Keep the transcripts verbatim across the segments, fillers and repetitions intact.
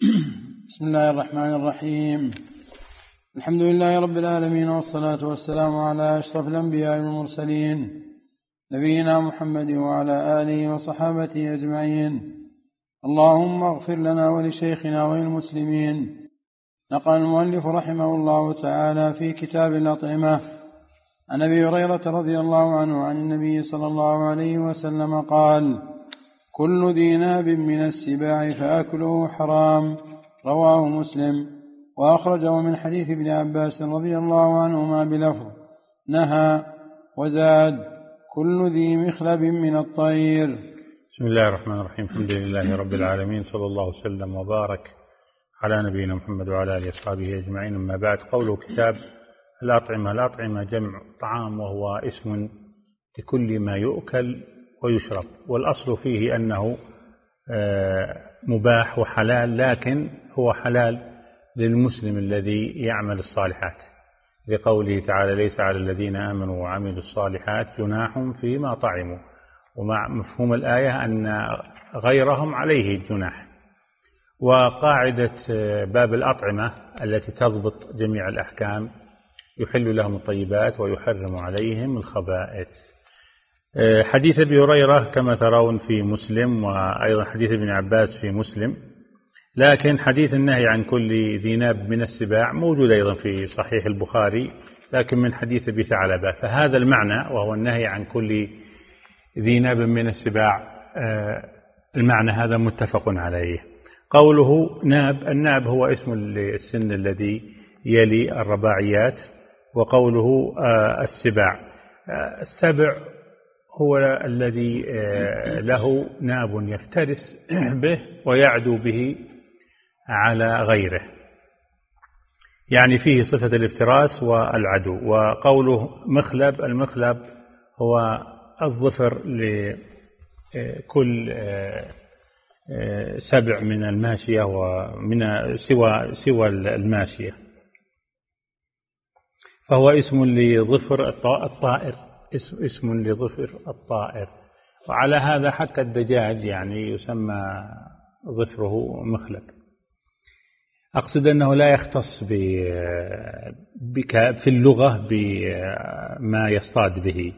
بسم الله الرحمن الرحيم. الحمد لله رب العالمين، والصلاة والسلام على أشرف الأنبياء والمرسلين، نبينا محمد وعلى آله وصحابته أجمعين. اللهم اغفر لنا ولشيخنا وللمسلمين. نقل المؤلف رحمه الله تعالى في كتاب الأطعمة عن أبي هريرة رضي الله عنه عن النبي صلى الله عليه وسلم قال: كل ذي ناب من السباع فأكله حرام. رواه مسلم، وأخرجه من حديث ابن عباس رضي الله عنهما بلفظ: نهى، وزاد: كل ذي مخلب من الطير. بسم الله الرحمن الرحيم. الحمد لله رب العالمين، صلى الله وسلم وبارك على نبينا محمد وعلى آله وصحبه أجمعين. أما بعد، قوله كتاب الأطعمة. الأطعمة جمع طعام، وهو اسم لكل ما يؤكل ويشرب، والأصل فيه أنه مباح وحلال، لكن هو حلال للمسلم الذي يعمل الصالحات، لقوله تعالى: ليس على الذين آمنوا وعملوا الصالحات جناح فيما طعموا. ومع مفهوم الآية أن غيرهم عليه جناح. وقاعدة باب الأطعمة التي تضبط جميع الأحكام: يحل لهم الطيبات ويحرم عليهم الخبائث. حديث أبي هريرة كما ترون في مسلم، وأيضا حديث ابن عباس في مسلم، لكن حديث النهي عن كل ذي ناب من السباع موجود أيضا في صحيح البخاري، لكن من حديث أبي ثعلبة. فهذا المعنى، وهو النهي عن كل ذي ناب من السباع، المعنى هذا متفق عليه. قوله ناب، الناب هو اسم السن الذي يلي الرباعيات، وقوله السباع، السبع هو الذي له ناب يفترس به ويعدو به على غيره، يعني فيه صفة الافتراس والعدو. وقوله مخلب، المخلب هو الظفر لكل سبع من الماشية ومن سوى سوى الماشية، فهو اسم لظفر الطائر، اسم, اسم لظفر الطائر. وعلى هذا حتى الدجاج يعني يسمى ظفره مخلب. أقصد أنه لا يختص في اللغة بما يصطاد به.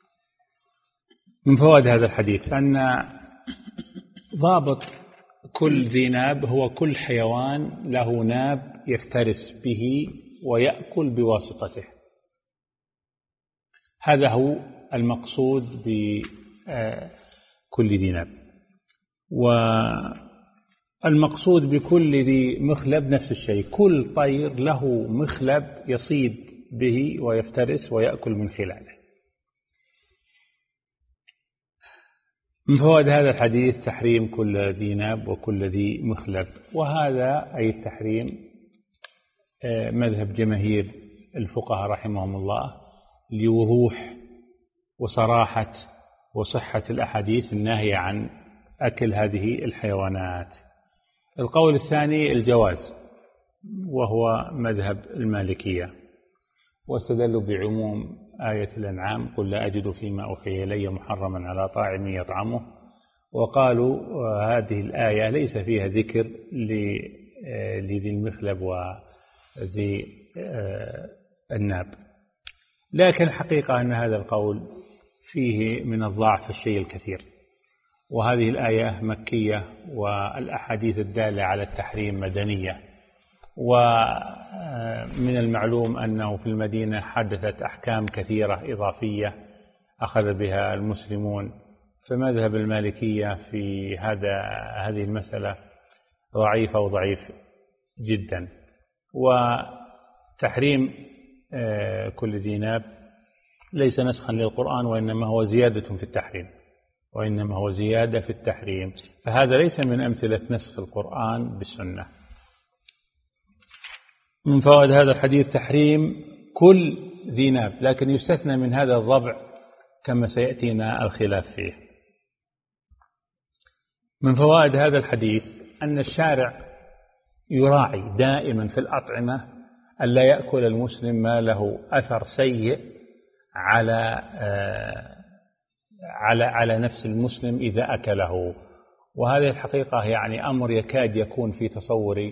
من فوائد هذا الحديث أن ضابط كل ذي ناب هو كل حيوان له ناب يفترس به ويأكل بواسطته. هذا هو المقصود بكل ذي ناب. والمقصود بكل ذي مخلب نفس الشيء، كل طير له مخلب يصيد به ويفترس ويأكل من خلاله. من فوائد هذا الحديث تحريم كل ذي ناب وكل ذي مخلب، وهذا أي التحريم مذهب جماهير الفقهاء رحمهم الله لوضوح وصراحة وصحة الأحاديث الناهية عن أكل هذه الحيوانات. القول الثاني الجواز، وهو مذهب المالكية، واستدلوا بعموم آية الأنعام: قل لا أجد فيما أوحي إلي محرما على طاعم يطعمه. وقالوا هذه الآية ليس فيها ذكر لذي المخلب وذي الناب، لكن الحقيقة أن هذا القول فيه من الضعف الشيء الكثير، وهذه الآية مكية، والأحاديث الدالة على التحريم مدنية. ومن المعلوم أنه في المدينة حدثت أحكام كثيرة إضافية أخذ بها المسلمون، فمذهب المالكية في هذا هذه المسألة ضعيف أو ضعيف جدا. وتحريم كل ذي ناب ليس نسخا للقرآن، وإنما هو زيادة في التحريم وإنما هو زيادة في التحريم فهذا ليس من أمثلة نسخ القرآن بالسنة. من فوائد هذا الحديث تحريم كل ذي ناب، لكن يستثنى من هذا الضبع كما سيأتينا الخلاف فيه. من فوائد هذا الحديث أن الشارع يراعي دائما في الأطعمة ألا يأكل المسلم ما له أثر سيء على على على نفس المسلم إذا أكله. وهذه الحقيقة يعني أمر يكاد يكون في تصوري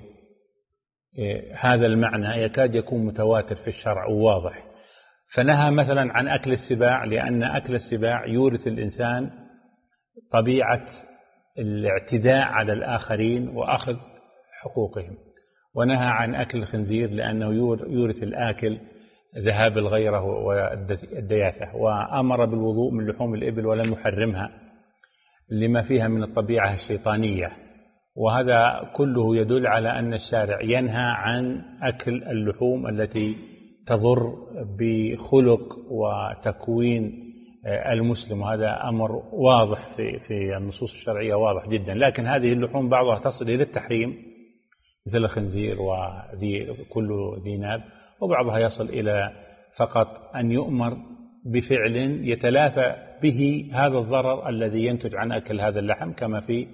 هذا المعنى يكاد يكون متواتر في الشرع وواضح. فنهى مثلا عن أكل السباع لأن أكل السباع يورث الإنسان طبيعة الاعتداء على الآخرين وأخذ حقوقهم. ونهى عن أكل الخنزير لأنه يورث الآكل ذهاب الغيرة والدياثة. وأمر بالوضوء من لحوم الإبل ولم يحرمها لما فيها من الطبيعة الشيطانية. وهذا كله يدل على أن الشارع ينهى عن أكل اللحوم التي تضر بخلق وتكوين المسلم، وهذا أمر واضح في في النصوص الشرعية واضح جدا. لكن هذه اللحوم بعضها تصل إلى التحريم مثل الخنزير وذي كل ذي ناب، وبعضها يصل إلى فقط أن يؤمر بفعل يتلافى به هذا الضرر الذي ينتج عن أكل هذا اللحم كما في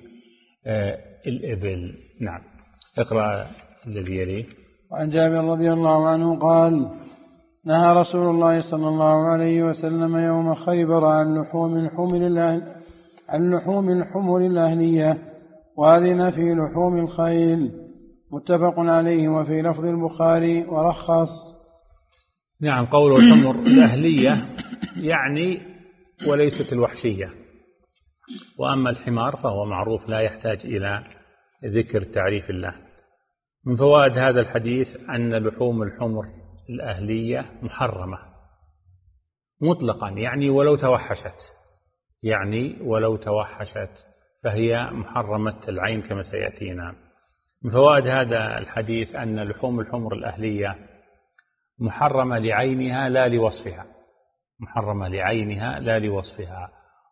الإبل. نعم. اقرأ الذي يليه. وعن جابر رضي الله عنه قال: نهى رسول الله صلى الله عليه وسلم يوم خيبر عن لحوم الحمر عن لحوم الحمر الأهلية، وأذن في لحوم الخيل. متفق عليه. وفي لفظ البخاري: ورخص. نعم. قوله الحمر الأهلية يعني وليست الوحشية. وأما الحمار فهو معروف لا يحتاج إلى ذكر تعريف الله. من فوائد هذا الحديث أن لحوم الحمر الأهلية محرمة مطلقا، يعني ولو توحشت يعني ولو توحشت فهي محرمة العين كما سيأتينا. من فوائد هذا الحديث أن لحوم الحمر الأهلية محرمة لعينها لا لوصفها، محرمة لعينها لا لوصفها.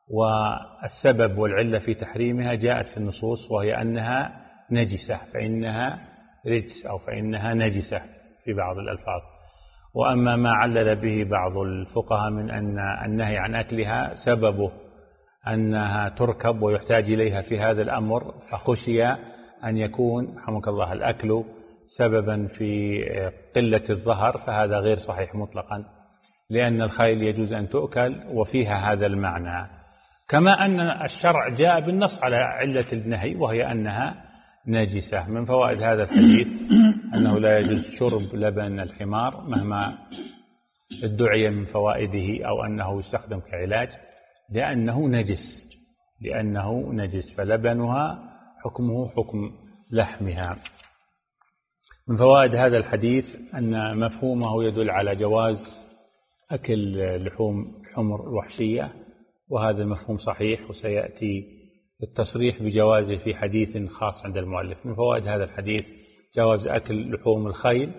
والسبب والعلة في تحريمها جاءت في النصوص، وهي أنها نجسة، فإنها رجس أو فإنها نجسة في بعض الألفاظ. وأما ما علل به بعض الفقهاء من أن النهي عن أكلها سببه أنها تركب ويحتاج إليها في هذا الأمر، فخشي أن يكون رحمك الله الأكل سببا في قلة الظهر، فهذا غير صحيح مطلقا، لأن الخيل يجوز أن تؤكل وفيها هذا المعنى. كما أن الشرع جاء بالنص على علة النهي وهي أنها نجسة. من فوائد هذا الحديث أنه لا يجوز شرب لبن الحمار مهما ادعي من فوائده أو أنه يستخدم كعلاج، لأنه نجس لأنه نجس فلبنها حكمه حكم لحمها. من فوائد هذا الحديث أن مفهومه يدل على جواز أكل لحوم الحمر الوحشية، وهذا المفهوم صحيح، وسيأتي التصريح بجوازه في حديث خاص عند المؤلف. من فوائد هذا الحديث جواز أكل لحوم الخيل،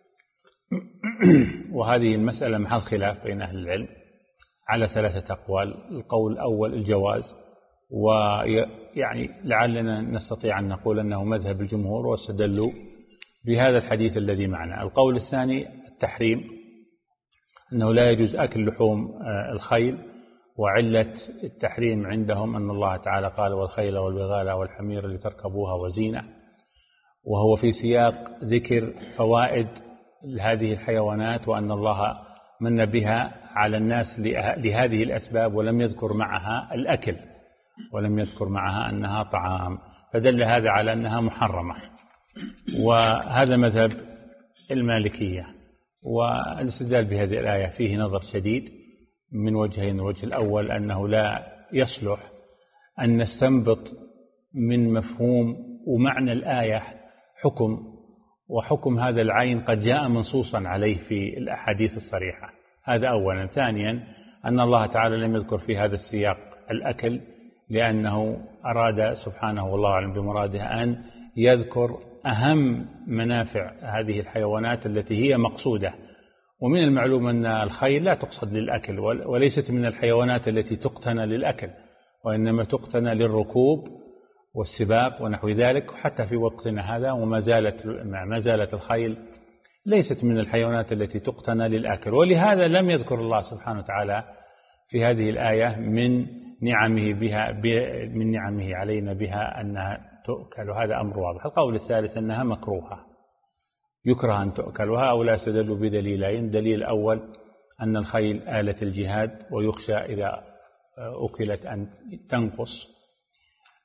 وهذه المسألة محل خلاف بين أهل العلم على ثلاثة أقوال. القول الأول الجواز، ويعني لعلنا نستطيع أن نقول أنه مذهب الجمهور واستدلوا بهذا الحديث الذي معنا. القول الثاني التحريم، أنه لا يجوز أكل لحوم الخيل، وعلة التحريم عندهم أن الله تعالى قال: والخيل والبغال والحمير لتركبوها وزينة، وهو في سياق ذكر فوائد لهذه الحيوانات وأن الله من بها على الناس لهذه الأسباب، ولم يذكر معها الأكل ولم يذكر معها أنها طعام، فدل هذا على أنها محرمة. وهذا مذهب المالكية. والاستدلال بهذه الآية فيه نظر شديد من وجهين. الوجه الأول أنه لا يصلح أن نستنبط من مفهوم ومعنى الآية حكم، وحكم هذا العين قد جاء منصوصا عليه في الأحاديث الصريحة. هذا أولا. ثانيا أن الله تعالى لم يذكر في هذا السياق الأكل، لأنه أراد سبحانه والله أعلم بمراده أن يذكر أهم منافع هذه الحيوانات التي هي مقصودة. ومن المعلوم أن الخيل لا تقصد للأكل، وليست من الحيوانات التي تقتنى للأكل، وإنما تقتنى للركوب والسباق ونحو ذلك. حتى في وقتنا هذا وما زالت ما زالت الخيل ليست من الحيوانات التي تقتنى للأكل. ولهذا لم يذكر الله سبحانه وتعالى في هذه الآية من نعمه بها من نعمه علينا بها أنها تؤكل، وهذا أمر واضح. القول الثالث أنها مكروهة، يكره أن تؤكل، وهؤلاء استدلوا بدليلين. دليل الأول أن الخيل آلة الجهاد، ويخشى إذا أكلت أن تنقص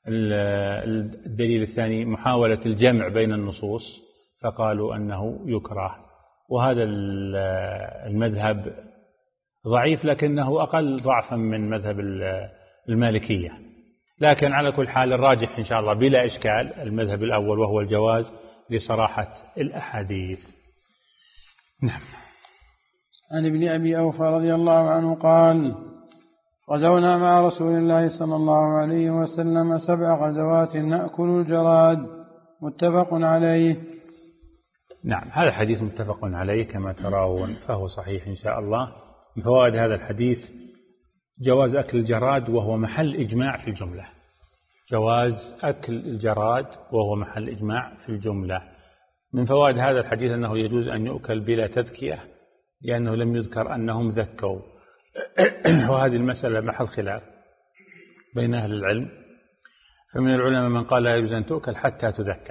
الدليل الثاني محاولة الجمع بين النصوص فقالوا أنه يكره، وهذا المذهب ضعيف لكنه أقل ضعفا من مذهب المالكية. لكن على كل حال الراجح إن شاء الله بلا إشكال المذهب الأول وهو الجواز لصراحة الأحاديث. نعم. عن ابن أبي أوفى رضي الله عنه قال: غزونا مع رسول الله صلى الله عليه وسلم سبع غزوات نأكل الجراد، متفق عليه. نعم، هذا حديث متفق عليه كما ترون، فهو صحيح إن شاء الله. من فوائد هذا الحديث جواز أكل الجراد وهو محل إجماع في الجملة. جواز أكل الجراد وهو محل إجماع في الجملة. من فوائد هذا الحديث أنه يجوز أن يؤكل بلا تذكية، لأنه لم يذكر أنهم ذكوا، وهذه المسألة محل خلاف بين أهل العلم، فمن العلماء من قال لا يجوز أن تؤكل حتى تذكى.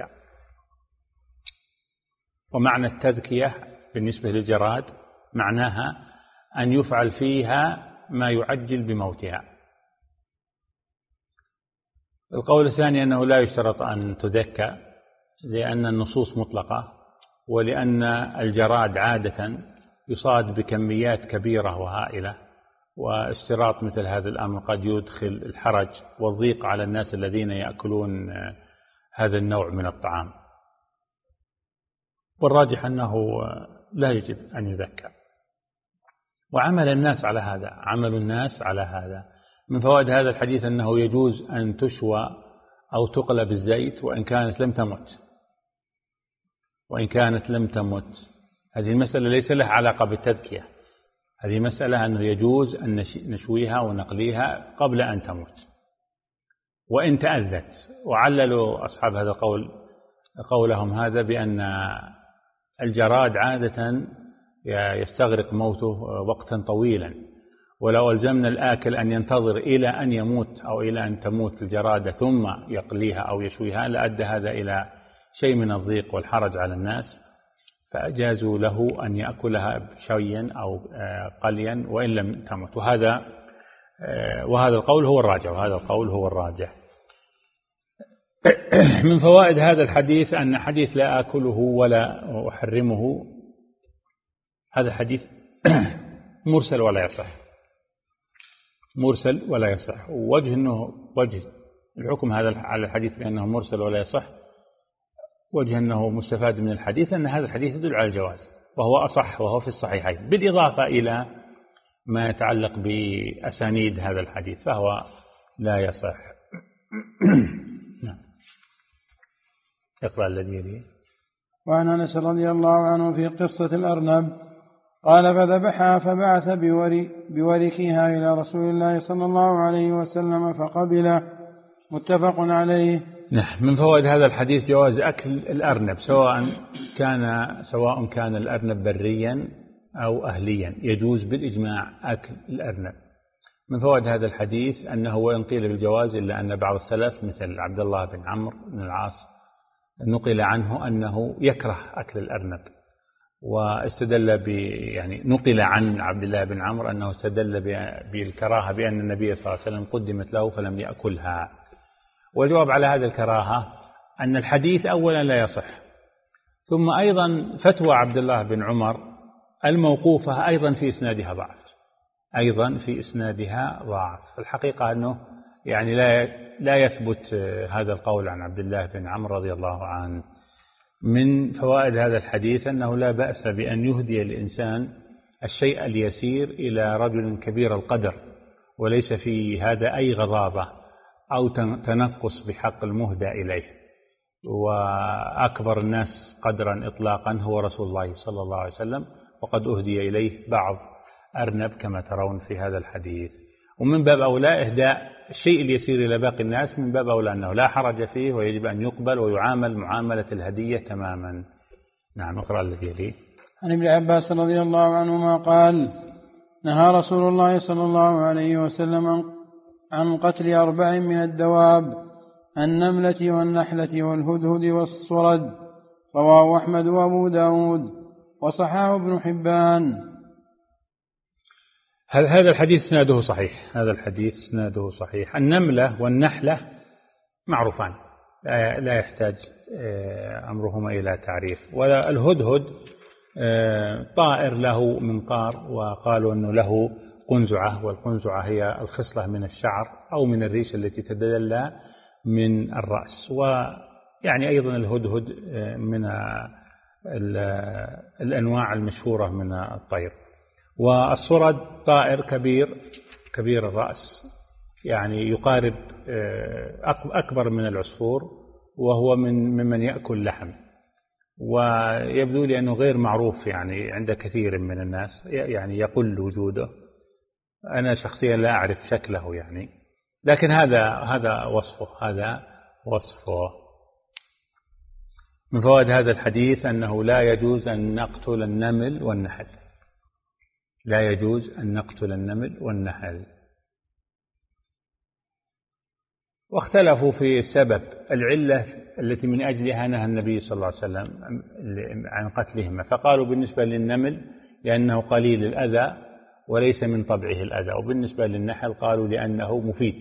ومعنى التذكية بالنسبة للجراد معناها أن يفعل فيها ما يعجل بموتها. القول الثاني أنه لا يشترط أن تذكى، لأن النصوص مطلقة، ولأن الجراد عادة يصاد بكميات كبيرة وهائلة، واشتراط مثل هذا الأمر قد يدخل الحرج والضيق على الناس الذين يأكلون هذا النوع من الطعام. والراجح أنه لا يجب أن يذكى، وعمل الناس على هذا، عمل الناس على هذا. من فوائد هذا الحديث أنه يجوز أن تشوى أو تقلى بالزيت وإن كانت لم تمت، وإن كانت لم تمت. هذه المسألة ليس لها علاقة بالتذكية، هذه مسألة أنه يجوز أن نشويها ونقليها قبل أن تموت وإن تأذت. وعللوا أصحاب هذا القول قولهم هذا بأن الجراد عادة يستغرق موته وقتا طويلا، ولو ألزمنا الآكل أن ينتظر إلى أن يموت أو إلى أن تموت الجرادة ثم يقليها أو يشويها لأدى هذا إلى شيء من الضيق والحرج على الناس، فأجازوا له أن يأكلها شويا أو قليا وإن لم تمت. وهذا وهذا القول هو الراجح، وهذا القول هو الراجح. من فوائد هذا الحديث أن حديث لا آكله ولا أحرمه هذا حديث مرسل ولا يصح، مرسل ولا يصح. ووجه أنه وجه الحكم هذا على الحديث بأنه مرسل ولا يصح، وجه أنه مستفاد من الحديث أن هذا الحديث يدل على الجواز، وهو أصح وهو في الصحيحين، بالإضافة إلى ما يتعلق بأسانيد هذا الحديث فهو لا يصح. نعم. اقرأ الذي يليه. وعن أنس رضي الله عنه في قصة الأرنب قال: فذبحها فبعث بوري بوركها إلى رسول الله صلى الله عليه وسلم فقبله، متفق عليه. نعم. من فوائد هذا الحديث جواز أكل الأرنب، سواء كان سواء كان الأرنب بريا أو أهليا، يجوز بالإجماع أكل الأرنب. من فوائد هذا الحديث أنه وإن قيل بالجواز إلا أن بعض السلف مثل عبد الله بن عمرو بن العاص نقل عنه أنه يكره أكل الأرنب، واستدل ب يعني نقل عن عبد الله بن عمرو أنه استدل بالكراهة بأن النبي صلى الله عليه وسلم قدمت له فلم يأكلها. والجواب على هذا الكراهة أن الحديث أولا لا يصح، ثم أيضا فتوى عبد الله بن عمر الموقوفة أيضا في إسنادها ضعف، أيضا في إسنادها ضعف. الحقيقة أنه يعني لا لا يثبت هذا القول عن عبد الله بن عمرو رضي الله عنه. من فوائد هذا الحديث أنه لا بأس بأن يهدي الإنسان الشيء اليسير إلى رجل كبير القدر، وليس في هذا أي غضاضة أو تنقص بحق المهدى إليه. وأكبر الناس قدرا إطلاقا هو رسول الله صلى الله عليه وسلم، وقد أهدي إليه بعض أرنب كما ترون في هذا الحديث. ومن باب أولى إهداء الشيء اليسير إلى باقي الناس، من باب أولى أنه لا حرج فيه ويجب أن يقبل ويعامل معاملة الهدية تماما. نعم. اقرأ الذي يليه. عن ابن عباس رضي الله عنهما قال: نهى رسول الله صلى الله عليه وسلم عن قتل أربع من الدواب: النملة والنحلة والهدهد والصرد. رواه أحمد وأبو داود وصححه ابن حبان. هذا الحديث سناده صحيح، هذا الحديث سناده صحيح. النملة والنحلة معروفان لا يحتاج أمرهما إلى تعريف. ولا الهدهد طائر له منقار، وقالوا أنه له قنزعة، والقنزعة هي الخصلة من الشعر أو من الريش التي تتدلى من الرأس. ويعني أيضا الهدهد من الأنواع المشهورة من الطير. والصرد طائر كبير كبير الرأس، يعني يقارب أكبر من العصفور، وهو من ممن يأكل لحم، ويبدو لي أنه غير معروف يعني عند كثير من الناس، يعني يقل وجوده. أنا شخصيا لا أعرف شكله يعني، لكن هذا هذا وصفه هذا وصفه. من فوائد هذا الحديث أنه لا يجوز أن نقتل النمل والنحل، لا يجوز أن نقتل النمل والنحل. واختلفوا في السبب، العلة التي من أجلها نهى النبي صلى الله عليه وسلم عن قتلهما، فقالوا بالنسبة للنمل لأنه قليل الأذى وليس من طبعه الأذى، وبالنسبة للنحل قالوا لأنه مفيد.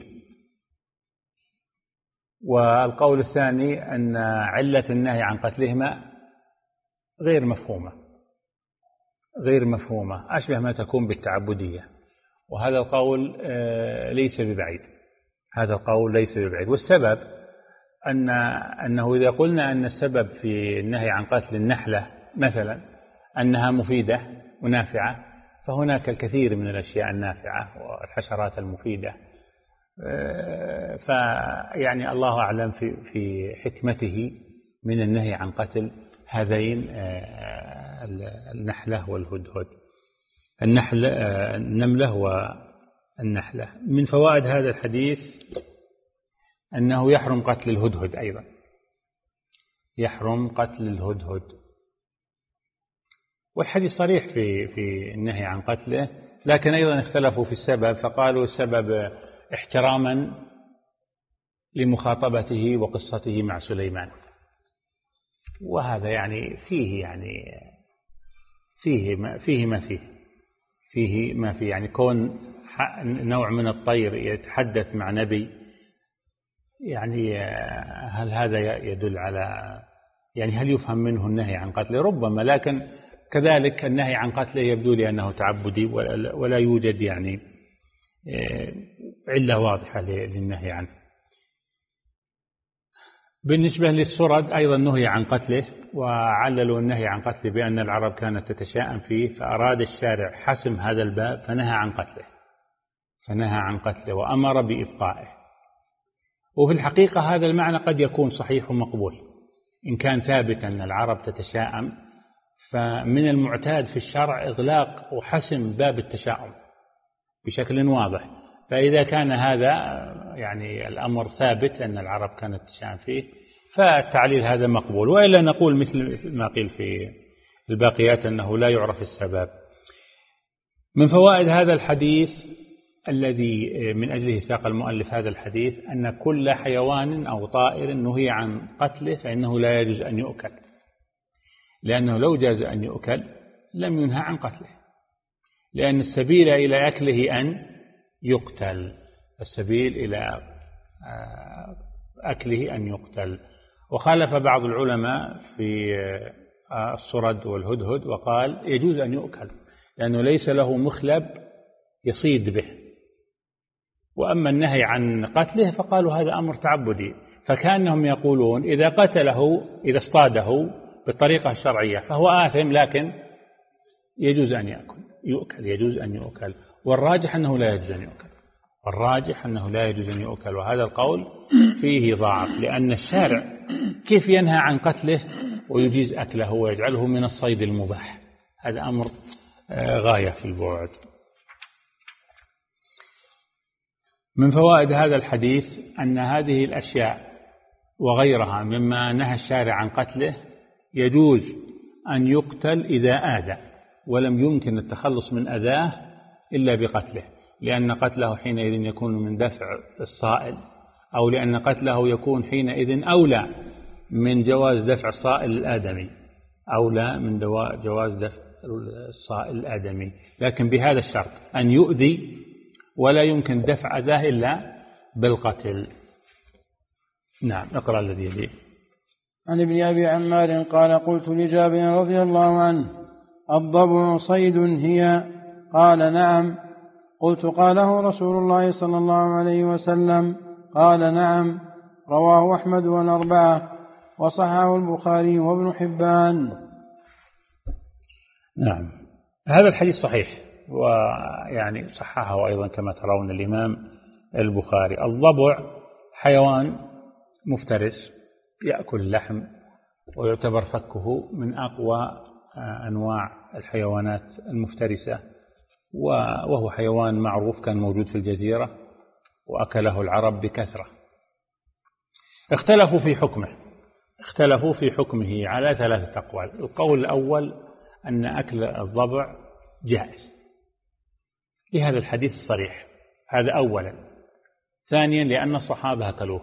والقول الثاني أن علة النهي عن قتلهما غير مفهومة غير مفهومة أشبه ما تكون بالتعبدية، وهذا القول ليس ببعيد هذا القول ليس ببعيد. والسبب أن أنه إذا قلنا أن السبب في النهي عن قتل النحلة مثلا أنها مفيدة ونافعة، فهناك الكثير من الأشياء النافعة والحشرات المفيدة، فيعني الله أعلم في في حكمته من النهي عن قتل هذين النحلة والهدهد، النحل النملة والنحلة. من فوائد هذا الحديث أنه يحرم قتل الهدهد، أيضا يحرم قتل الهدهد، والحديث صريح في في النهي عن قتله، لكن أيضا اختلفوا في السبب، فقالوا السبب احتراما لمخاطبته وقصته مع سليمان، وهذا يعني فيه يعني فيه ما فيه ما فيه فيه ما فيه يعني كون نوع من الطير يتحدث مع نبي، يعني هل هذا يدل على يعني هل يفهم منه النهي عن قتله؟ ربما، لكن كذلك النهي عن قتله يبدو لي أنه تعبدي ولا يوجد يعني علة واضحة للنهي عنه. بالنسبة للسرد أيضا نهي عن قتله، وعللوا النهي عن قتله بأن العرب كانت تتشاءم فيه، فأراد الشارع حسم هذا الباب فنهى عن قتله فنهى عن قتله وأمر بإبقائه. وفي الحقيقة هذا المعنى قد يكون صحيح ومقبول إن كان ثابتا أن العرب تتشاءم، فمن المعتاد في الشرع إغلاق وحسم باب التشاؤم بشكل واضح، فإذا كان هذا يعني الأمر ثابت أن العرب كانت تتشاءم فيه فالتعليل هذا مقبول، وإلا نقول مثل ما قيل في الباقيات أنه لا يعرف السبب. من فوائد هذا الحديث الذي من أجله ساق المؤلف هذا الحديث أن كل حيوان أو طائر نهي عن قتله فإنه لا يجوز أن يؤكل، لأنه لو جاز أن يؤكل لم ينهى عن قتله، لأن السبيل إلى أكله أن يقتل السبيل إلى أكله أن يقتل. وخالف بعض العلماء في الصرد والهدهد وقال يجوز أن يؤكل لأنه ليس له مخلب يصيد به، وأما النهي عن قتله فقالوا هذا أمر تعبدي، فكانهم يقولون إذا قتله إذا اصطاده بالطريقة الشرعية فهو آثم، لكن يجوز أن يأكل يؤكل يجوز أن يؤكل. والراجح أنه لا يجوز أن يؤكل والراجح أنه لا يجوز أن يؤكل وهذا القول فيه ضعف، لأن الشارع كيف ينهى عن قتله ويجيز أكله ويجعله من الصيد المباح؟ هذا أمر غاية في البعد. من فوائد هذا الحديث أن هذه الأشياء وغيرها مما نهى الشارع عن قتله يجوز أن يقتل إذا آذى، ولم يمكن التخلص من أذاه إلا بقتله، لأن قتله حينئذ يكون من دفع الصائل، أو لأن قتله يكون حينئذ أولى من جواز دفع الصائل الآدمي أولى من جواز دفع الصائل الآدمي، لكن بهذا الشرط أن يؤذي ولا يمكن دفع أذاه إلا بالقتل. نعم، اقرأ الذي يليه. عن ابن أبي عمار قال قلت لجابر رضي الله عنه الضبع صيد هي؟ قال نعم. قلت قاله رسول الله صلى الله عليه وسلم؟ قال نعم. رواه أحمد والأربعة وصححه البخاري وابن حبان. نعم، هذا الحديث صحيح، ويعني صححه أيضا كما ترون الإمام البخاري. الضبع حيوان مفترس يأكل اللحم، ويعتبر فكه من أقوى أنواع الحيوانات المفترسة، وهو حيوان معروف كان موجود في الجزيرة وأكله العرب بكثرة. اختلفوا في حكمه اختلفوا في حكمه على ثلاثة أقوال. القول الأول أن أكل الضبع جائز لهذا الحديث الصريح، هذا أولا. ثانيا لأن الصحابة أكلوه.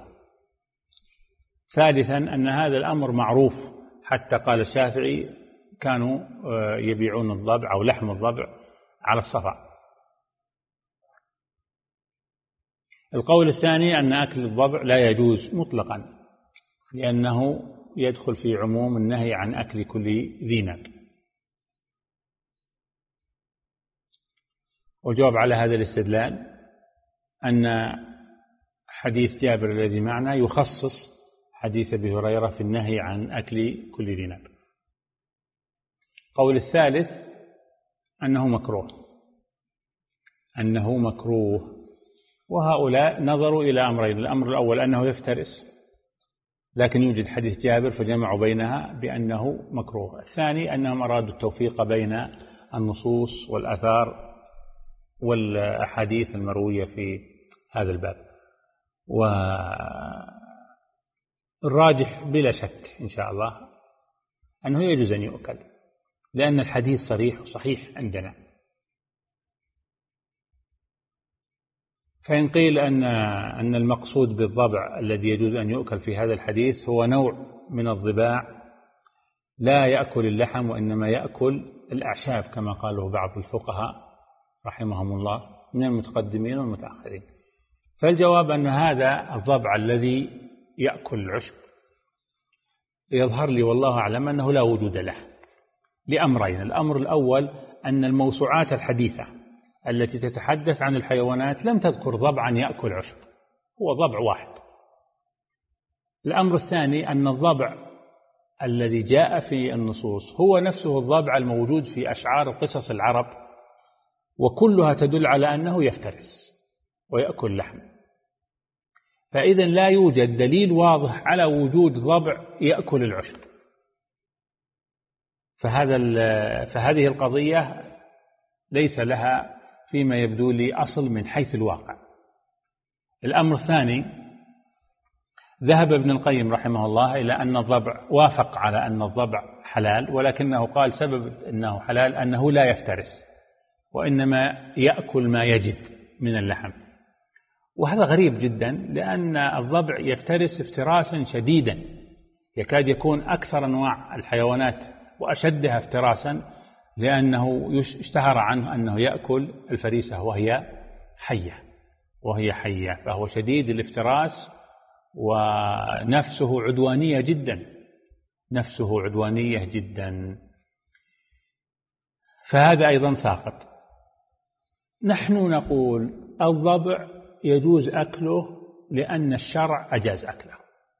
ثالثا أن هذا الأمر معروف، حتى قال الشافعي كانوا يبيعون الضبع أو لحم الضبع على الصفا. القول الثاني أن أكل الضبع لا يجوز مطلقا، لأنه يدخل في عموم النهي عن أكل كل ذي ناب. وجواب على هذا الاستدلال أن حديث جابر الذي معنا يخصص حديث أبي هريرة في النهي عن أكل كل ذي ناب. القول الثالث أنه مكروه أنه مكروه وهؤلاء نظروا إلى أمرين: الأمر الأول أنه يفترس، لكن يوجد حديث جابر فجمعوا بينها بأنه مكروه. الثاني أنهم أرادوا التوفيق بين النصوص والآثار والأحاديث المروية في هذا الباب. والراجح بلا شك إن شاء الله أنه يجوز أن يؤكل، لأن الحديث صريح وصحيح عندنا. فإن قيل أن أن المقصود بالضبع الذي يجوز أن يؤكل في هذا الحديث هو نوع من الضباع لا يأكل اللحم وإنما يأكل الأعشاب كما قاله بعض الفقهاء رحمهم الله من المتقدمين والمتأخرين، فالجواب أن هذا الضبع الذي يأكل العشب يظهر لي والله أعلم أنه لا وجود له لأمرين: الأمر الأول أن الموسوعات الحديثة التي تتحدث عن الحيوانات لم تذكر ضبعا يأكل عشب، هو ضبع واحد. الأمر الثاني أن الضبع الذي جاء في النصوص هو نفسه الضبع الموجود في أشعار قصص العرب، وكلها تدل على أنه يفترس ويأكل لحم. فإذا لا يوجد دليل واضح على وجود ضبع يأكل العشب. فهذا فهذه القضية ليس لها فيما يبدو لي أصل من حيث الواقع. الأمر الثاني: ذهب ابن القيم رحمه الله إلى أن الضبع، وافق على أن الضبع حلال، ولكنه قال سبب أنه حلال أنه لا يفترس وإنما يأكل ما يجد من اللحم. وهذا غريب جدا، لأن الضبع يفترس افتراسا شديدا، يكاد يكون أكثر أنواع الحيوانات وأشدها افتراسا، لأنه اشتهر عنه أنه يأكل الفريسة وهي حية وهي حية فهو شديد الافتراس، ونفسه عدوانية جدا نفسه عدوانية جدا فهذا أيضا ساقط. نحن نقول الضبع يجوز أكله لأن الشرع أجاز أكله،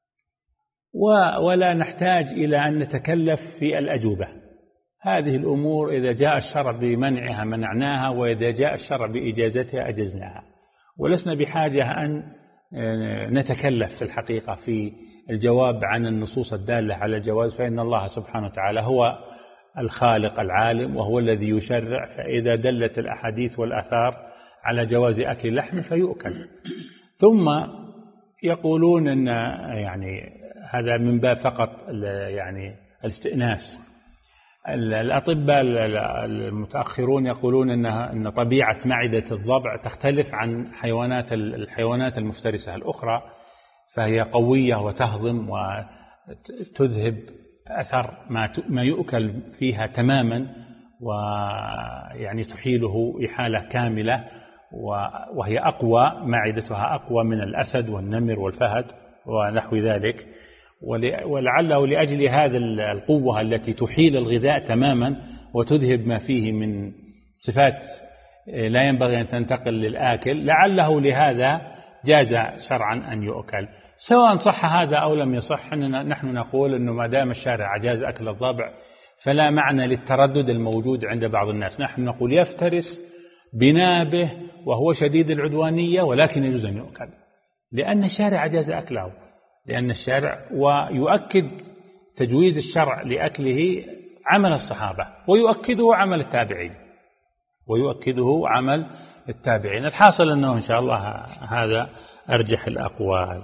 ولا نحتاج إلى أن نتكلف في الأجوبة. هذه الأمور إذا جاء الشرع بمنعها منعناها، وإذا جاء الشرع بإجازتها أجزناها، ولسنا بحاجة أن نتكلف في الحقيقة في الجواب عن النصوص الدالة على الجواز، فإن الله سبحانه وتعالى هو الخالق العالم وهو الذي يشرع، فإذا دلت الأحاديث والآثار على جواز أكل اللحم فيؤكل. ثم يقولون أن يعني هذا من باب فقط يعني الاستئناس. الأطباء المتأخرون يقولون أن أن طبيعة معدة الضبع تختلف عن حيوانات الحيوانات المفترسة الأخرى، فهي قوية وتهضم وتذهب أثر ما ما يؤكل فيها تماما، ويعني تحيله إحالة كاملة، وهي أقوى، معدتها أقوى من الأسد والنمر والفهد ونحو ذلك، ولعله لأجل هذا القوة التي تحيل الغذاء تماما وتذهب ما فيه من صفات لا ينبغي أن تنتقل للآكل، لعله لهذا جاز شرعا أن يؤكل. سواء صح هذا أو لم يصح، نحن نقول أنه ما دام الشارع جاز أكل الضبع فلا معنى للتردد الموجود عند بعض الناس. نحن نقول يفترس بنابه وهو شديد العدوانية ولكن يجوز أن يؤكل، لأن الشارع جاز أكله، لأن الشارع ويؤكد تجويز الشرع لأكله عمل الصحابة، ويؤكده عمل التابعين ويؤكده عمل التابعين. الحاصل أنه إن شاء الله هذا أرجح الأقوال.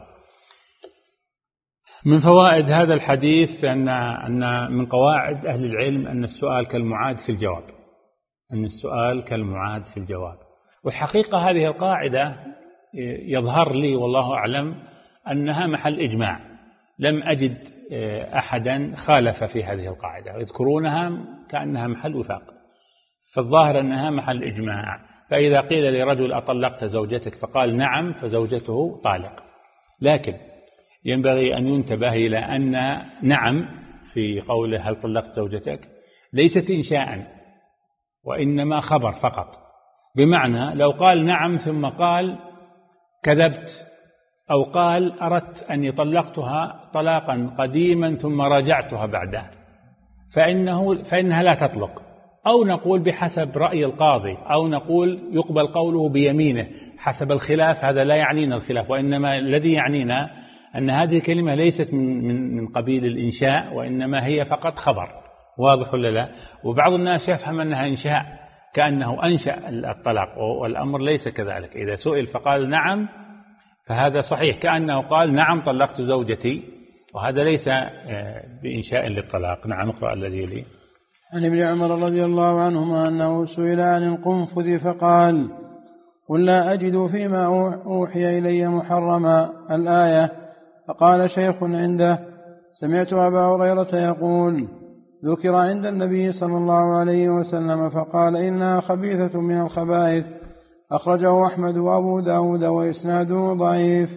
من فوائد هذا الحديث أن أن من قواعد أهل العلم أن السؤال كالمعاد في الجواب، أن السؤال كالمعاد في الجواب. والحقيقة هذه القاعدة يظهر لي والله أعلم أنها محل إجماع، لم أجد أحدا خالف في هذه القاعدة، يذكرونها كأنها محل وفاق، فالظاهر أنها محل إجماع. فإذا قيل لرجل أطلقت زوجتك فقال نعم فزوجته طالق، لكن ينبغي أن ينتبه إلى أن نعم في قوله هل طلقت زوجتك ليست إنشاء، وإنما خبر فقط. بمعنى لو قال نعم ثم قال كذبت، أو قال أردت أني طلقتها طلاقا قديما ثم راجعتها بعده، فإنه فإنها لا تطلق. أو نقول بحسب رأي القاضي، أو نقول يقبل قوله بيمينه حسب الخلاف. هذا لا يعنينا الخلاف، وإنما الذي يعنينا أن هذه الكلمة ليست من, من, من قبيل الإنشاء، وإنما هي فقط خبر. واضح ولا لا؟ وبعض الناس يفهم أنها إنشاء كأنه أنشأ الطلاق، والأمر ليس كذلك. إذا سئل فقال نعم فهذا صحيح، كأنه قال نعم طلقت زوجتي، وهذا ليس بإنشاء للطلاق. نعم اقرأ الذي يلي. عن ابن عمر رضي الله عنهما أنه سئل عن القنفذ فقال قل لا أجد فيما أوحي إلي محرما الآية. فقال شيخ عنده سمعت أبا هريرة يقول ذكر عند النبي صلى الله عليه وسلم فقال إنها خبيثة من الخبائث، أخرجه أحمد وأبو داود وإسناده ضعيف.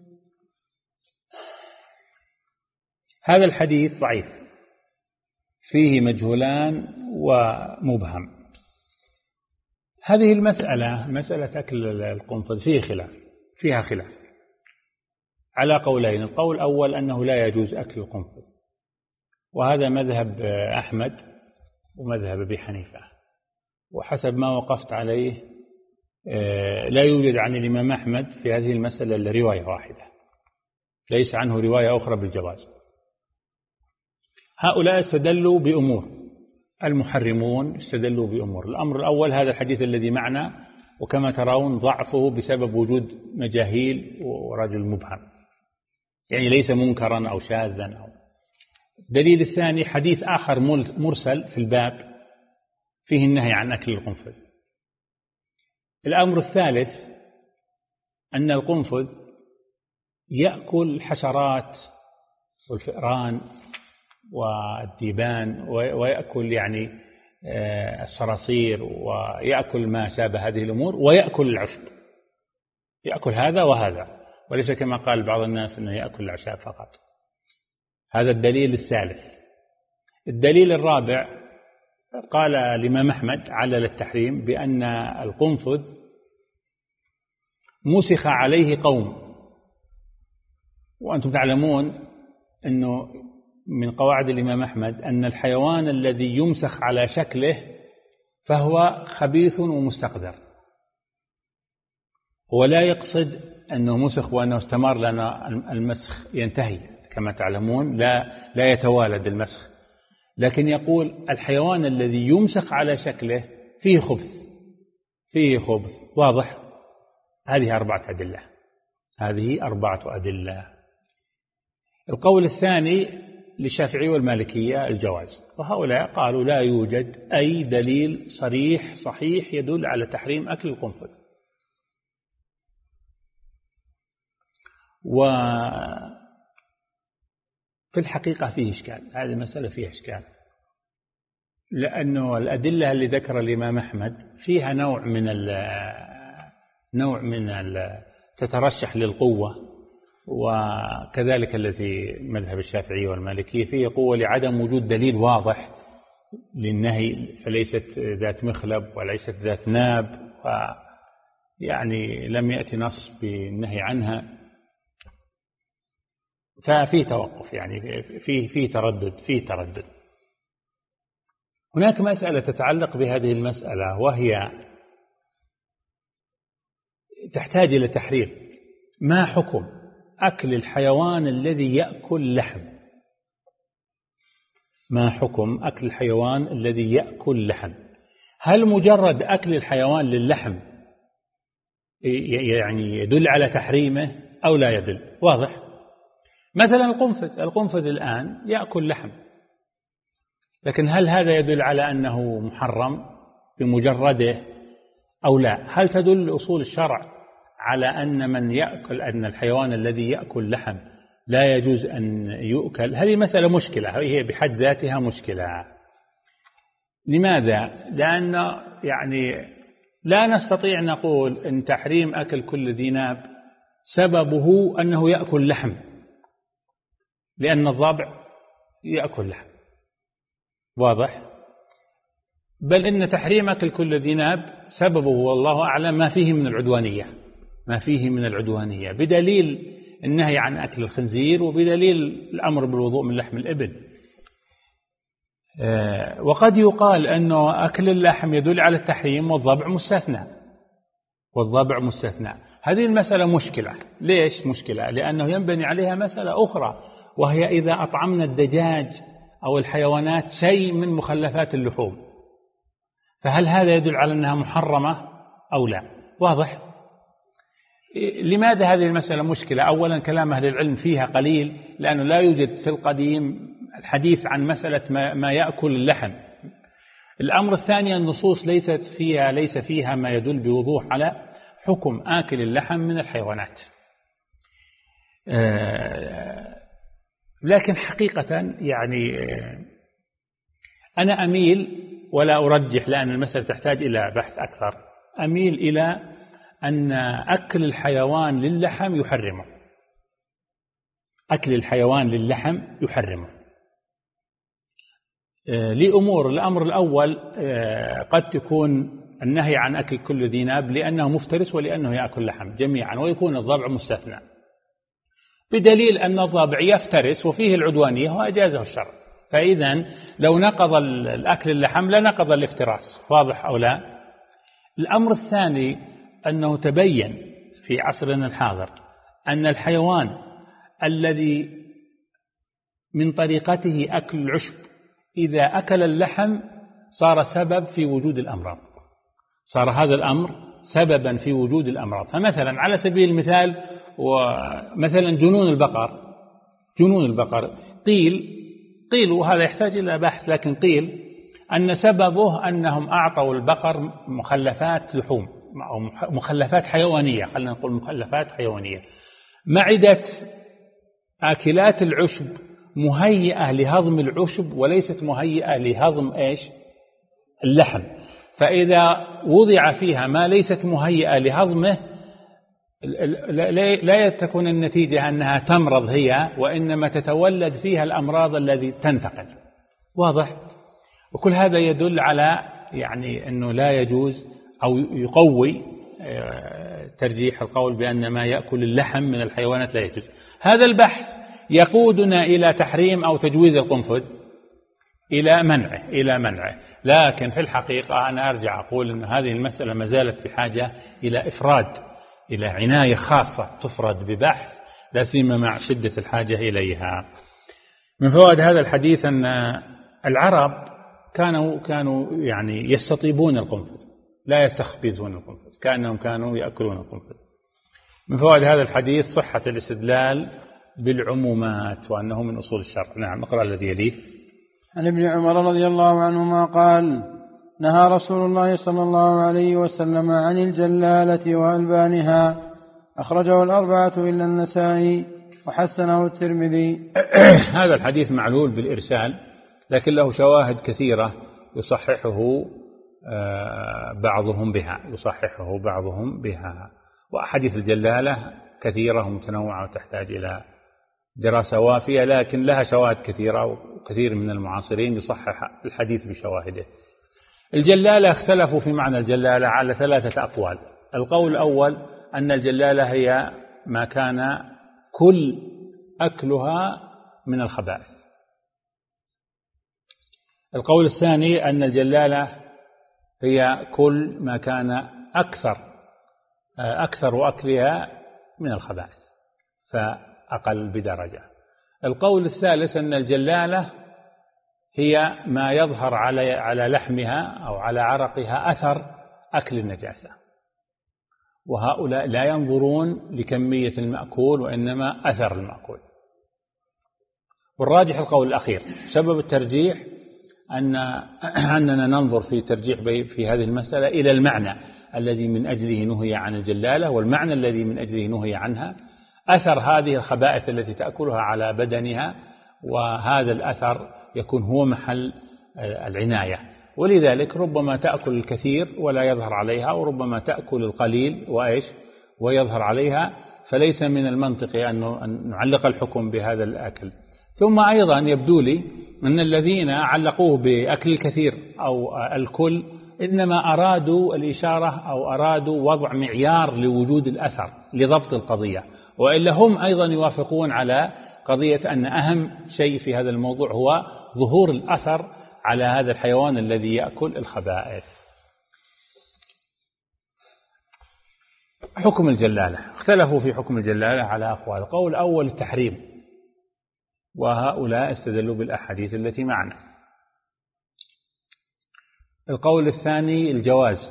هذا الحديث ضعيف، فيه مجهولان ومبهم. هذه المسألة مسألة أكل القنفذ فيه خلاف، فيها خلاف على قولين. القول الأول أنه لا يجوز أكل القنفذ، وهذا مذهب أحمد ومذهب أبي حنيفة، وحسب ما وقفت عليه لا يوجد عن الإمام أحمد في هذه المسألة إلا رواية واحدة، ليس عنه رواية أخرى بالجواز. هؤلاء استدلوا بأمور، المحرمون استدلوا بأمور. الأمر الأول هذا الحديث الذي معنا، وكما ترون ضعفه بسبب وجود مجاهيل ورجل مبهم، يعني ليس منكرا أو شاذا أو. الدليل الثاني حديث آخر مرسل في الباب فيه النهي عن أكل القنفذ. الأمر الثالث أن القنفذ يأكل الحشرات والفئران والديبان، ويأكل يعني الصراصير، ويأكل ما شابه هذه الأمور، ويأكل العشب، يأكل هذا وهذا، وليس كما قال بعض الناس أنه يأكل الأعشاب فقط. هذا الدليل الثالث. الدليل الرابع قال الإمام أحمد علل التحريم بأن القنفذ مسخ عليه قوم، وأنتم تعلمون أنه من قواعد الإمام أحمد أن الحيوان الذي يمسخ على شكله فهو خبيث ومستقذر، ولا يقصد أنه مسخ وأنه استمر لنا المسخ ينتهي، كما تعلمون لا لا يتوالد المسخ، لكن يقول الحيوان الذي يمسخ على شكله فيه خبث، فيه خبث. واضح؟ هذه أربعة أدلة، هذه أربعة أدلة. القول الثاني للشافعي والمالكية الجواز، وهؤلاء قالوا لا يوجد أي دليل صريح صحيح يدل على تحريم أكل القنفذ. وفي الحقيقة فيه إشكال، هذه المسألة فيها إشكال، لأنه الأدلة اللي ذكر الإمام أحمد فيها نوع من ال نوع من ال تترشح للقوة، وكذلك الذي مذهب الشافعي والمالكية فيه قوة لعدم وجود دليل واضح للنهي، فليست ذات مخلب وليست ذات ناب، ويعني لم يأتي نص بالنهي عنها، ففي توقف، يعني في في تردد في تردد. هناك مسألة تتعلق بهذه المسألة، وهي تحتاج إلى تحرير. ما حكم أكل الحيوان الذي يأكل لحم؟ ما حكم أكل الحيوان الذي يأكل لحم؟ هل مجرد أكل الحيوان للحم يعني يدل على تحريمه أو لا يدل؟ واضح. مثلا القنفذ القنفذ الآن يأكل لحم، لكن هل هذا يدل على أنه محرم بمجرده أو لا؟ هل تدل أصول الشرع على أن من يأكل أن الحيوان الذي يأكل لحم لا يجوز أن يؤكل؟ هذه مسألة مشكلة، هي بحد ذاتها مشكلة. لماذا؟ لأن يعني لا نستطيع نقول أن تحريم أكل كل ذي ناب سببه أنه يأكل لحم، لأن الضبع يأكل لحم، واضح. بل إن تحريم أكل كل ذي ناب سببه والله أعلم ما فيه من العدوانية، ما فيه من العدوانية، بدليل النهي عن أكل الخنزير، وبدليل الأمر بالوضوء من لحم الإبل. وقد يقال أنه أكل اللحم يدل على التحريم والضبع مستثنى، والضبع مستثنى. هذه المسألة مشكلة. ليش مشكلة؟ لأنه ينبني عليها مسألة أخرى، وهي إذا أطعمنا الدجاج أو الحيوانات شيء من مخلفات اللحوم، فهل هذا يدل على أنها محرمة أو لا؟ واضح. لماذا هذه المسألة مشكلة؟ أولا كلام أهل العلم فيها قليل، لأنه لا يوجد في القديم الحديث عن مسألة ما يأكل اللحم. الأمر الثاني النصوص ليست فيها ليس فيها ما يدل بوضوح على حكم آكل اللحم من الحيوانات. لكن حقيقة يعني أنا أميل، ولا أرجح لأن المسألة تحتاج إلى بحث أكثر، أميل إلى أن أكل الحيوان للحم يحرمه، أكل الحيوان للحم يحرمه لأمور. الأمر الأول قد تكون النهي عن أكل كل ذي ناب لأنه مفترس ولأنه يأكل لحم جميعا، ويكون الضبع مستثنى، بدليل أن الضبع يفترس وفيه العدوانية وأجازه الشرع. فإذا لو نقض الأكل اللحم لنقض الافتراس، واضح أو لا؟ الأمر الثاني أنه تبين في عصرنا الحاضر أن الحيوان الذي من طريقته أكل العشب إذا أكل اللحم صار سبب في وجود الأمراض، صار هذا الأمر سببا في وجود الأمراض. فمثلا على سبيل المثال، ومثلا جنون البقر، جنون البقر قيل قيل وهذا يحتاج إلى بحث، لكن قيل أن سببه أنهم أعطوا البقر مخلفات لحوم أو مخلفات حيوانية، خلينا نقول مخلفات حيوانية. معدة آكلات العشب مهيئة لهضم العشب وليست مهيئة لهضم إيش؟ اللحم. فإذا وضع فيها ما ليست مهيئة لهضمه لا تكون النتيجة أنها تمرض هي، وإنما تتولد فيها الأمراض التي تنتقل، واضح. وكل هذا يدل على يعني أنه لا يجوز أو يقوي ترجيح القول بأن ما يأكل اللحم من الحيوانات لا يجوز. هذا البحث يقودنا إلى تحريم أو تجويز القنفذ، إلى منعه إلى منعه لكن في الحقيقة أنا أرجع أقول أن هذه المسألة ما زالت بحاجة إلى إفراد، إلى عناية خاصة تفرد ببحث، لا سيما مع شدة الحاجة إليها. من فوائد هذا الحديث أن العرب كانوا كانوا يعني يستطيبون القنفذ، لا يستخبزون القنفذ، كأنهم كانوا يأكلون القنفذ. من فوائد هذا الحديث صحة الاستدلال بالعمومات وأنه من أصول الشرع. نعم، اقرأ الذي يليه. عن ابن عمر رضي الله عنهما قال: نهى رسول الله صلى الله عليه وسلم عن الجلالة وألبانها، أخرجه الأربعة إلا النسائي وحسنه الترمذي. هذا الحديث معلول بالإرسال، لكن له شواهد كثيرة يصححه بعضهم بها يصححه بعضهم بها وأحاديث الجلالة كثيرة ومتنوعة وتحتاج إلى دراسة وافية، لكن لها شواهد كثيرة وكثير من المعاصرين يصحح الحديث بشواهده. الجلالة اختلفوا في معنى الجلالة على ثلاثة أقوال. القول الأول أن الجلالة هي ما كان كل أكلها من الخبائث. القول الثاني أن الجلالة هي كل ما كان أكثر أكثر أكلها من الخبائث فأقل بدرجة. القول الثالث أن الجلالة هي ما يظهر على على لحمها أو على عرقها أثر أكل النجاسة، وهؤلاء لا ينظرون لكمية المأكول وإنما أثر المأكول. والراجح القول الأخير. سبب الترجيح أن أننا ننظر في ترجيح في هذه المسألة إلى المعنى الذي من أجله نهي عن الجلالة والمعنى الذي من أجله نهي عنها، أثر هذه الخبائث التي تأكلها على بدنها، وهذا الأثر يكون هو محل العناية. ولذلك ربما تأكل الكثير ولا يظهر عليها، وربما تأكل القليل وإيش ويظهر عليها، فليس من المنطق أن نعلق الحكم بهذا الأكل. ثم أيضا يبدو لي أن الذين علقوه بأكل الكثير أو الكل إنما أرادوا الإشارة أو أرادوا وضع معيار لوجود الأثر لضبط القضية، وإلا هم أيضا يوافقون على قضية أن أهم شيء في هذا الموضوع هو ظهور الأثر على هذا الحيوان الذي يأكل الخبائث. حكم الجلالة. اختلفوا في حكم الجلالة على أقوال. القول الأول التحريم، وهؤلاء استدلوا بالأحاديث التي معنا. القول الثاني الجواز،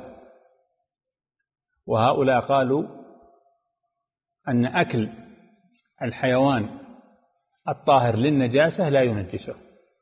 وهؤلاء قالوا أن أكل الحيوان الطاهر للنجاسة لا ينجسه.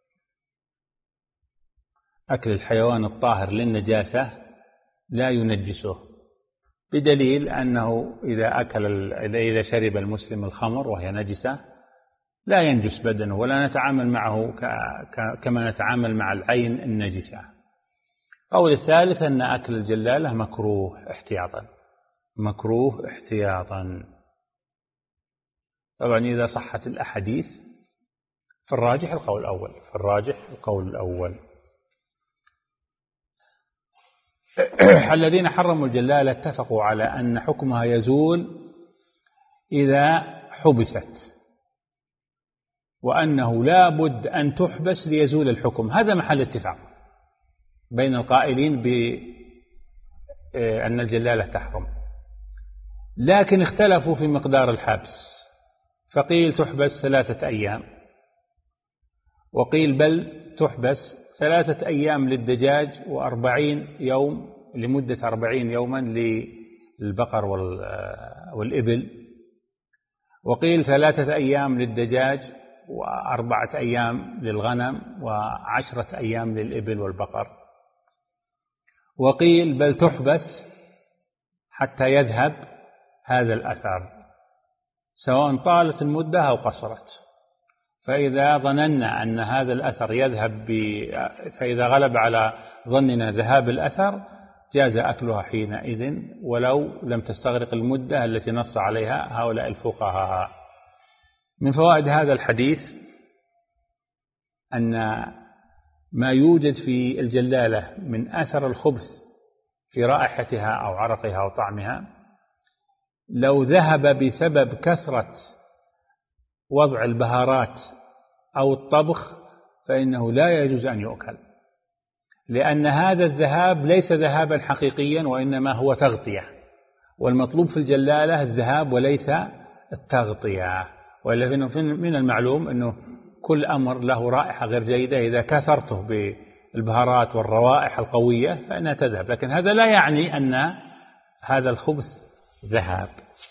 أكل الحيوان الطاهر للنجاسة لا ينجسه، بدليل أنه إذا أكل إذا شرب المسلم الخمر وهي نجسة لا ينجس بدنه، ولا نتعامل معه كما نتعامل مع العين النجسة. القول الثالث أن أكل الجلالة مكروه احتياطا، مكروه احتياطا. طبعا إذا صحت الأحاديث فالراجح القول الأول، فالراجح القول الأول. الذين حرموا الجلالة اتفقوا على أن حكمها يزول إذا حبست، وأنه لا بد أن تحبس ليزول الحكم. هذا محل اتفاق بين القائلين بأن الجلالة تحرم، لكن اختلفوا في مقدار الحبس، فقيل تحبس ثلاثة أيام، وقيل بل تحبس ثلاثة أيام للدجاج وأربعين يوم لمدة أربعين يوما للبقر والإبل، وقيل ثلاثة أيام للدجاج وأربعة أيام للغنم وعشرة أيام للإبل والبقر، وقيل بل تحبس حتى يذهب هذا الأثر سواء طالت المدة أو قصرت. فإذا ظننا أن هذا الأثر يذهب ب... فإذا غلب على ظننا ذهاب الأثر جاز أكلها حينئذ ولو لم تستغرق المدة التي نص عليها هؤلاء الفقهاء. من فوائد هذا الحديث أن ما يوجد في الجلالة من أثر الخبث في رائحتها أو عرقها أو طعمها لو ذهب بسبب كثرة وضع البهارات أو الطبخ فإنه لا يجوز أن يؤكل، لأن هذا الذهاب ليس ذهابا حقيقيا وإنما هو تغطية، والمطلوب في الجلالة الذهاب وليس التغطية. وإلا من المعلوم أنه كل أمر له رائحة غير جيدة إذا كثرته بالبهارات والروائح القوية فإنها تذهب، لكن هذا لا يعني أن هذا الخبث ذهب.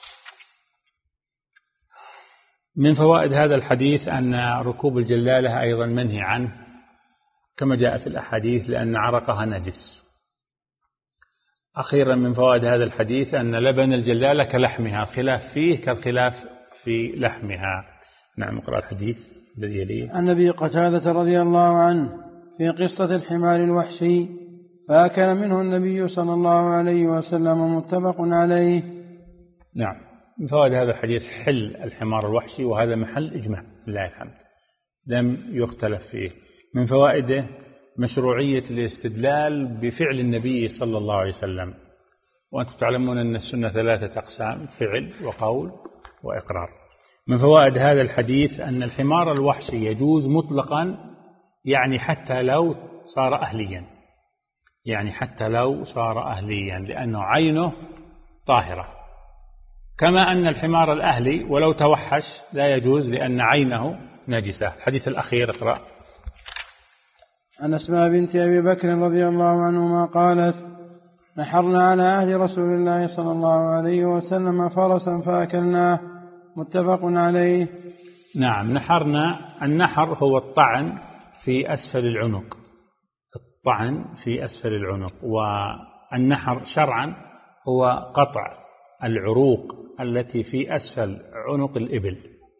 من فوائد هذا الحديث أن ركوب الجلالة أيضا منهي عنه كما جاء في الأحاديث لأن عرقها نجس. أخيرا من فوائد هذا الحديث أن لبن الجلالة كلحمها، الخلاف فيه كالخلاف في لحمها. نعم، اقرأ الحديث الذي يليه. عن أبي قتادة رضي الله عنه في قصة الحمار الوحشي فأكل منه النبي صلى الله عليه وسلم، متفق عليه. نعم. من فوائد هذا الحديث حل الحمار الوحشي، وهذا محل إجماع لله الحمد لم يختلف فيه. من فوائده مشروعية الاستدلال بفعل النبي صلى الله عليه وسلم، وأنتم تعلمون أن السنة ثلاثة أقسام: فعل وقول وإقرار. من فوائد هذا الحديث أن الحمار الوحشي يجوز مطلقا، يعني حتى لو صار أهليا، يعني حتى لو صار أهليا لأنه عينه طاهرة، كما أن الحمار الأهلي ولو توحش لا يجوز لأن عينه نجسة. الحديث الأخير اقرأ. عن أسماء بنت أبي بكر رضي الله عنهما قالت: نحرنا على عهد رسول الله صلى الله عليه وسلم فرسا فأكلناه. متفق عليه. نعم، نحرنا. النحر هو الطعن في أسفل العنق، الطعن في أسفل العنق. والنحر شرعا هو قطع العروق التي في أسفل عنق الإبل.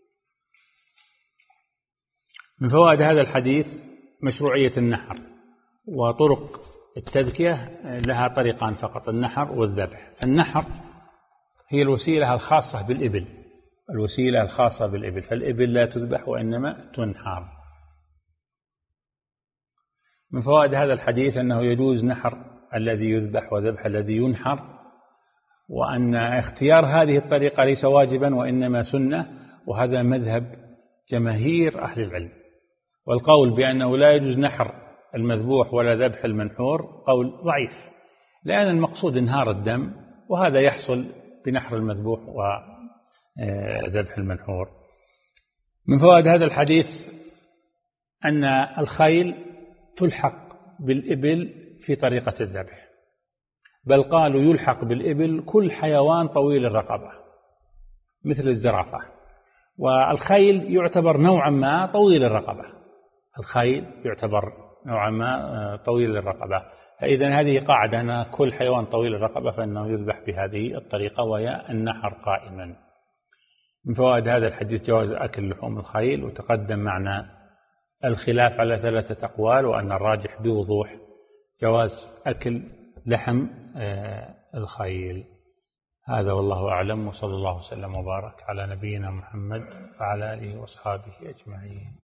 من فوائد هذا الحديث مشروعية النحر، وطرق التذكية لها طريقان فقط: النحر والذبح. النحر هي الوسيلة الخاصة بالإبل، الوسيلة الخاصة بالإبل، فالإبل لا تذبح وإنما تنحر. من فوائد هذا الحديث أنه يجوز نحر الذي يذبح وذبح الذي ينحر، وأن اختيار هذه الطريقة ليس واجبا وإنما سنة، وهذا مذهب جماهير أهل العلم. والقول بأنه لا يجوز نحر المذبوح ولا ذبح المنحور قول ضعيف، لأن المقصود انهار الدم، وهذا يحصل بنحر المذبوح وذبح المنحور. من فوائد هذا الحديث أن الخيل تلحق بالإبل في طريقة الذبح، بل قالوا يلحق بالإبل كل حيوان طويل الرقبة مثل الزرافة، والخيل يعتبر نوعا ما طويل الرقبة، الخيل يعتبر نوعا ما طويل الرقبة. فإذا هذه قاعدة أن كل حيوان طويل الرقبة فإنه يذبح بهذه الطريقة، وهي النحر قائما. من فوائد هذا الحديث جواز أكل لحوم الخيل، وتقدم معنا الخلاف على ثلاثة أقوال، وأن الراجح بوضوح جواز أكل لحم الخيل. هذا والله أعلم، وصلى الله وسلم وبارك على نبينا محمد وعلى آله وأصحابه أجمعين.